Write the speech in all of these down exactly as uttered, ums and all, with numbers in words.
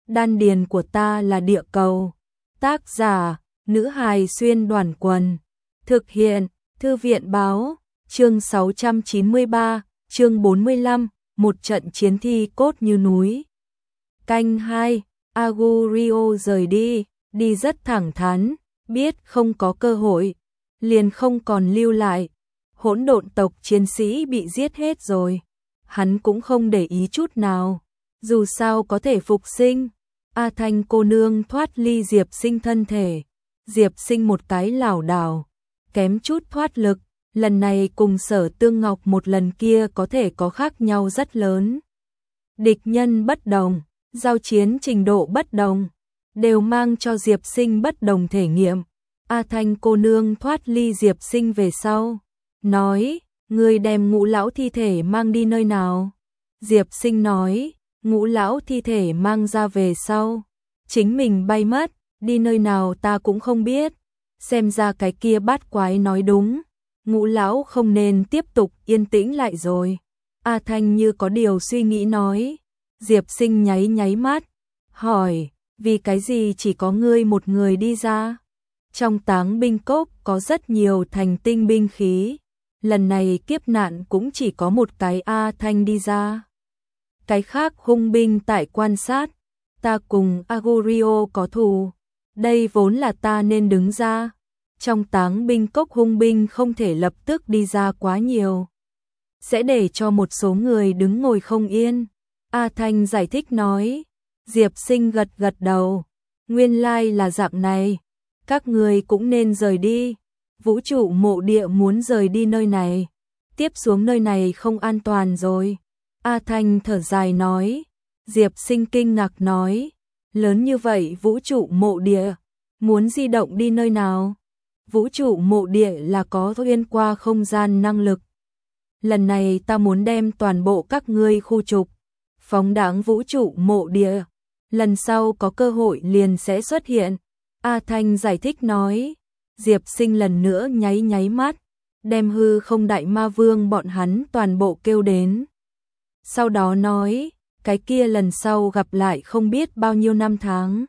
Đan điền của ta là địa cầu. Tác giả, nữ hài xuyên đoàn quần. Thực hiện, Thư viện báo, chương sáu trăm chín mươi ba, chương bốn mươi lăm, một trận chiến thi cốt như núi. Canh hai, Agurio rời đi, đi rất thẳng thắn, biết không có cơ hội, liền không còn lưu lại. Hỗn độn tộc chiến sĩ bị giết hết rồi, hắn cũng không để ý chút nào, dù sao có thể phục sinh. A Thanh cô nương thoát ly Diệp Sinh thân thể, Diệp Sinh một cái lảo đảo, kém chút thoát lực, lần này cùng Sở Tương Ngọc một lần kia có thể có khác nhau rất lớn. Địch nhân bất đồng, giao chiến trình độ bất đồng, đều mang cho Diệp Sinh bất đồng thể nghiệm. A Thanh cô nương thoát ly Diệp Sinh về sau, nói, ngươi đem Ngũ lão thi thể mang đi nơi nào? Diệp Sinh nói, Ngũ lão thi thể mang ra về sau, chính mình bay mất, đi nơi nào ta cũng không biết. Xem ra cái kia bát quái nói đúng, Ngũ lão không nên tiếp tục yên tĩnh lại rồi. A Thanh như có điều suy nghĩ nói. Diệp Sinh nháy nháy mắt, hỏi, vì cái gì chỉ có ngươi một người đi ra? Trong táng binh cốc có rất nhiều thành tinh binh khí, lần này kiếp nạn cũng chỉ có một cái A Thanh đi ra. Cái khác hung binh tại quan sát, ta cùng Agurio có thù, đây vốn là ta nên đứng ra. Trong táng binh cốc hung binh không thể lập tức đi ra quá nhiều, sẽ để cho một số người đứng ngồi không yên. A Thanh giải thích nói. Diệp Sinh gật gật đầu, nguyên lai là dạng này, các người cũng nên rời đi. Vũ trụ mộ địa muốn rời đi nơi này, tiếp xuống nơi này không an toàn rồi. A Thanh thở dài nói. Diệp Sinh kinh ngạc nói, lớn như vậy vũ trụ mộ địa, muốn di động đi nơi nào? Vũ trụ mộ địa là có xuyên qua không gian năng lực. Lần này ta muốn đem toàn bộ các ngươi khu trục, phóng đáng vũ trụ mộ địa, lần sau có cơ hội liền sẽ xuất hiện. A Thanh giải thích nói. Diệp Sinh lần nữa nháy nháy mắt, đem hư không đại ma vương bọn hắn toàn bộ kêu đến. Sau đó nói, cái kia lần sau gặp lại không biết bao nhiêu năm tháng.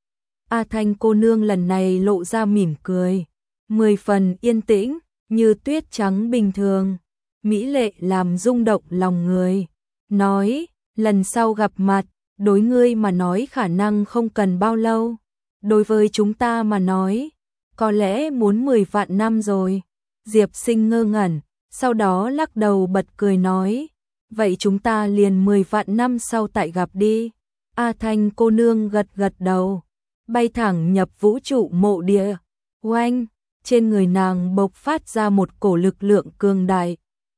A Thanh cô nương lần này lộ ra mỉm cười, mười phần yên tĩnh, như tuyết trắng bình thường, mỹ lệ làm rung động lòng người. Nói, lần sau gặp mặt, đối ngươi mà nói khả năng không cần bao lâu, đối với chúng ta mà nói, có lẽ muốn mười vạn năm rồi. Diệp Sinh ngơ ngẩn, sau đó lắc đầu bật cười nói, vậy chúng ta liền mười vạn năm sau tại gặp đi. A Thanh cô nương gật gật đầu, bay thẳng nhập vũ trụ mộ địa. Oanh, trên người nàng bộc phát ra một cổ lực lượng cường đại,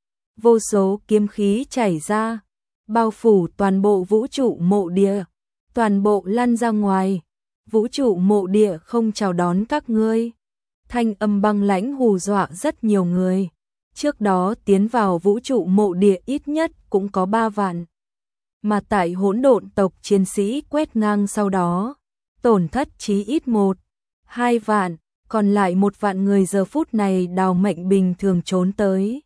vô số kiếm khí chảy ra, bao phủ toàn bộ vũ trụ mộ địa, toàn bộ lăn ra ngoài. Vũ trụ mộ địa không chào đón các ngươi. Thanh âm băng lãnh hù dọa rất nhiều người. Trước đó tiến vào vũ trụ mộ địa ít nhất cũng có ba vạn. Mà tại hỗn độn tộc chiến sĩ quét ngang sau đó, tổn thất chí ít một, hai vạn, còn lại một vạn người giờ phút này đào mệnh bình thường trốn tới.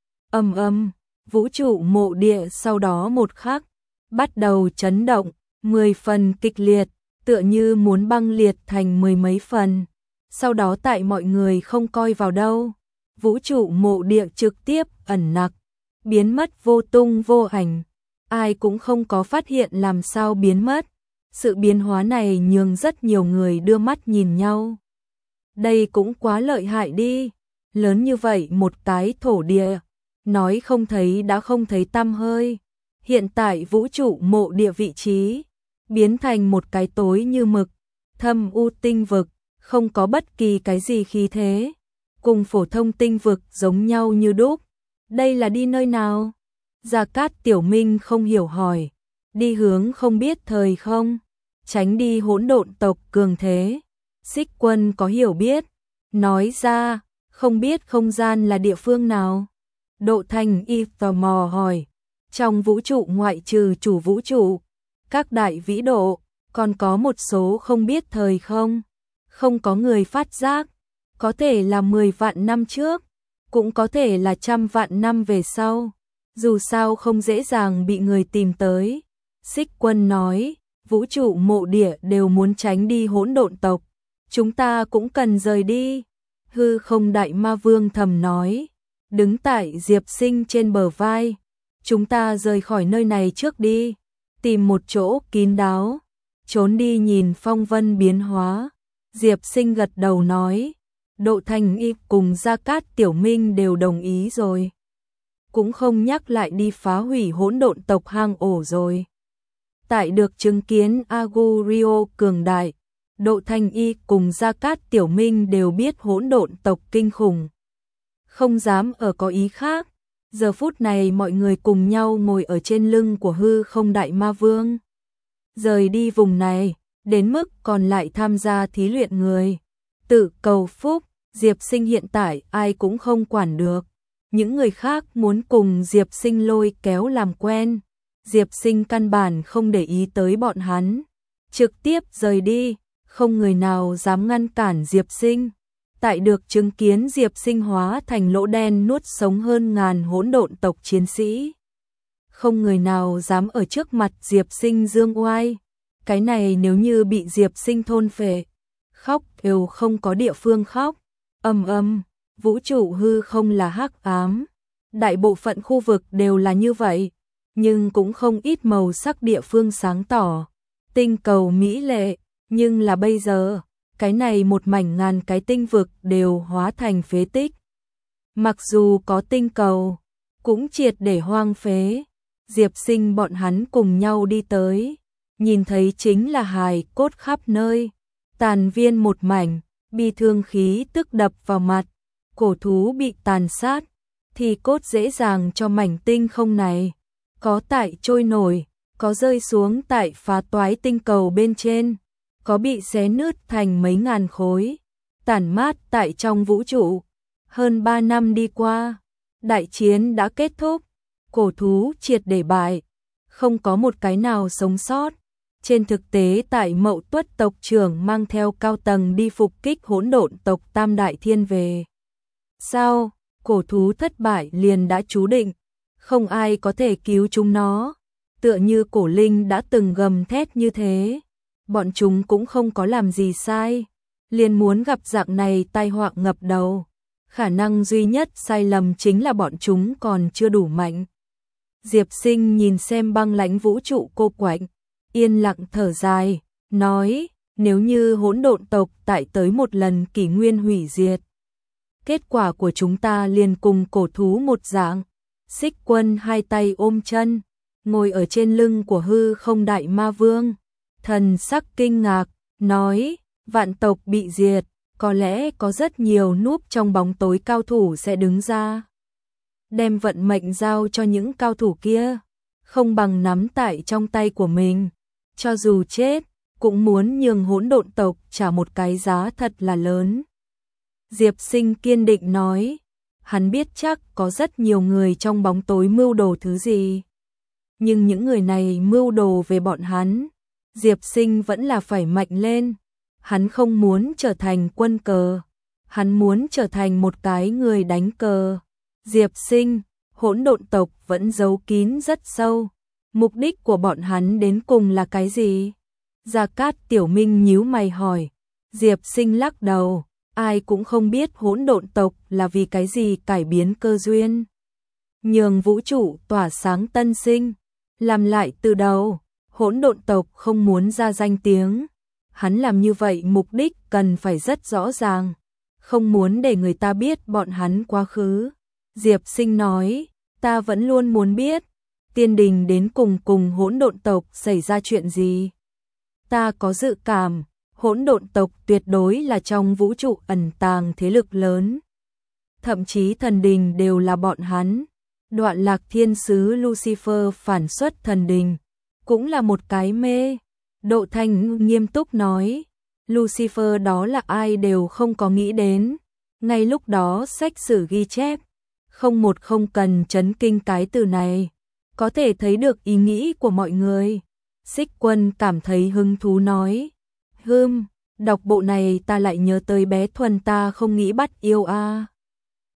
Âm âm, vũ trụ mộ địa sau đó một khắc, bắt đầu chấn động, mười phần kịch liệt, tựa như muốn băng liệt thành mười mấy phần. Sau đó tại mọi người không coi vào đâu, vũ trụ mộ địa trực tiếp ẩn nặc, biến mất vô tung vô ảnh. Ai cũng không có phát hiện làm sao biến mất. Sự biến hóa này nhường rất nhiều người đưa mắt nhìn nhau. Đây cũng quá lợi hại đi, lớn như vậy một cái thổ địa, nói không thấy đã không thấy tăm hơi. Hiện tại vũ trụ mộ địa vị trí biến thành một cái tối như mực, thâm u tinh vực, không có bất kỳ cái gì khí thế, cùng phổ thông tinh vực giống nhau như đúc. Đây là đi nơi nào? Gia Cát Tiểu Minh không hiểu hỏi. Đi hướng không biết thời không, tránh đi hỗn độn tộc cường thế. Xích Quân có hiểu biết, nói ra, không biết không gian là địa phương nào. Độ Thành y tò mò hỏi, trong vũ trụ ngoại trừ chủ vũ trụ, các đại vĩ độ, còn có một số không biết thời không, không có người phát giác, có thể là mười vạn năm trước, cũng có thể là trăm vạn năm về sau, dù sao không dễ dàng bị người tìm tới. Xích Quân nói, vũ trụ mộ địa đều muốn tránh đi hỗn độn tộc, chúng ta cũng cần rời đi. Hư Không Đại Ma Vương thầm nói, đứng tại Diệp Sinh trên bờ vai, chúng ta rời khỏi nơi này trước đi, tìm một chỗ kín đáo, trốn đi nhìn phong vân biến hóa. Diệp Sinh gật đầu nói, Độ Thành Y cùng Gia Cát Tiểu Minh đều đồng ý rồi, cũng không nhắc lại đi phá hủy hỗn độn tộc hang ổ rồi. Tại được chứng kiến Agurio cường đại, Độ Thành Y cùng Gia Cát Tiểu Minh đều biết hỗn độn tộc kinh khủng, không dám ở có ý khác. Giờ phút này mọi người cùng nhau ngồi ở trên lưng của Hư Không Đại Ma Vương. Rời đi vùng này, đến mức còn lại tham gia thí luyện người. Tự cầu phúc, Diệp Sinh hiện tại ai cũng không quản được. Những người khác muốn cùng Diệp Sinh lôi kéo làm quen. Diệp Sinh căn bản không để ý tới bọn hắn. Trực tiếp rời đi, không người nào dám ngăn cản Diệp Sinh. Tại được chứng kiến Diệp Sinh hóa thành lỗ đen nuốt sống hơn ngàn hỗn độn tộc chiến sĩ, không người nào dám ở trước mặt Diệp Sinh dương oai. Cái này nếu như bị Diệp Sinh thôn phệ, khóc đều không có địa phương khóc. Ầm ầm, vũ trụ hư không là hắc ám, đại bộ phận khu vực đều là như vậy, nhưng cũng không ít màu sắc địa phương sáng tỏ. Tinh cầu mỹ lệ, nhưng là bây giờ, cái này một mảnh ngàn cái tinh vực đều hóa thành phế tích. Mặc dù có tinh cầu, cũng triệt để hoang phế. Diệp Sinh bọn hắn cùng nhau đi tới, nhìn thấy chính là hài cốt khắp nơi, tàn viên một mảnh, bi thương khí tức đập vào mặt, cổ thú bị tàn sát, thì cốt dễ dàng cho mảnh tinh không này, có tại trôi nổi, có rơi xuống tại phá toái tinh cầu bên trên, có bị xé nứt thành mấy ngàn khối, tản mát tại trong vũ trụ. Hơn ba năm đi qua, đại chiến đã kết thúc, cổ thú triệt để bại, không có một cái nào sống sót. Trên thực tế tại Mậu Tuất tộc trưởng mang theo cao tầng đi phục kích hỗn độn tộc Tam Đại Thiên về. Sao, cổ thú thất bại liền đã chú định, không ai có thể cứu chúng nó. Tựa như cổ linh đã từng gầm thét như thế, bọn chúng cũng không có làm gì sai, liền muốn gặp dạng này tai họa ngập đầu. Khả năng duy nhất sai lầm chính là bọn chúng còn chưa đủ mạnh. Diệp Sinh nhìn xem băng lãnh vũ trụ cô quạnh, yên lặng thở dài, nói, nếu như hỗn độn tộc tại tới một lần kỷ nguyên hủy diệt, kết quả của chúng ta liền cùng cổ thú một dạng. Xích Quân hai tay ôm chân, ngồi ở trên lưng của Hư Không Đại Ma Vương, thần sắc kinh ngạc, nói, vạn tộc bị diệt, có lẽ có rất nhiều núp trong bóng tối cao thủ sẽ đứng ra, đem vận mệnh giao cho những cao thủ kia, không bằng nắm tại trong tay của mình, cho dù chết, cũng muốn nhường hỗn độn tộc trả một cái giá thật là lớn. Diệp Sinh kiên định nói, hắn biết chắc có rất nhiều người trong bóng tối mưu đồ thứ gì, nhưng những người này mưu đồ về bọn hắn, Diệp Sinh vẫn là phải mạnh lên. Hắn không muốn trở thành quân cờ, hắn muốn trở thành một cái người đánh cờ. Diệp Sinh, hỗn độn tộc vẫn giấu kín rất sâu, mục đích của bọn hắn đến cùng là cái gì? Gia Cát Tiểu Minh nhíu mày hỏi. Diệp Sinh lắc đầu, ai cũng không biết hỗn độn tộc là vì cái gì cải biến cơ duyên, nhường vũ trụ tỏa sáng tân sinh, làm lại từ đầu. Hỗn độn tộc không muốn ra danh tiếng, hắn làm như vậy mục đích cần phải rất rõ ràng, không muốn để người ta biết bọn hắn quá khứ. Diệp Sinh nói, ta vẫn luôn muốn biết, tiên đình đến cùng cùng hỗn độn tộc xảy ra chuyện gì. Ta có dự cảm, hỗn độn tộc tuyệt đối là trong vũ trụ ẩn tàng thế lực lớn. Thậm chí thần đình đều là bọn hắn. Đoạn Lạc Thiên Sứ Lucifer phản xuất thần đình, cũng là một cái mê. Độ Thành nghiêm túc nói, Lucifer đó là ai đều không có nghĩ đến. Ngay lúc đó sách sử ghi chép, không một không cần chấn kinh cái từ này, có thể thấy được ý nghĩ của mọi người. Xích Quân cảm thấy hứng thú nói, hừm, đọc bộ này ta lại nhớ tới bé Thuần ta không nghĩ bắt yêu a. À.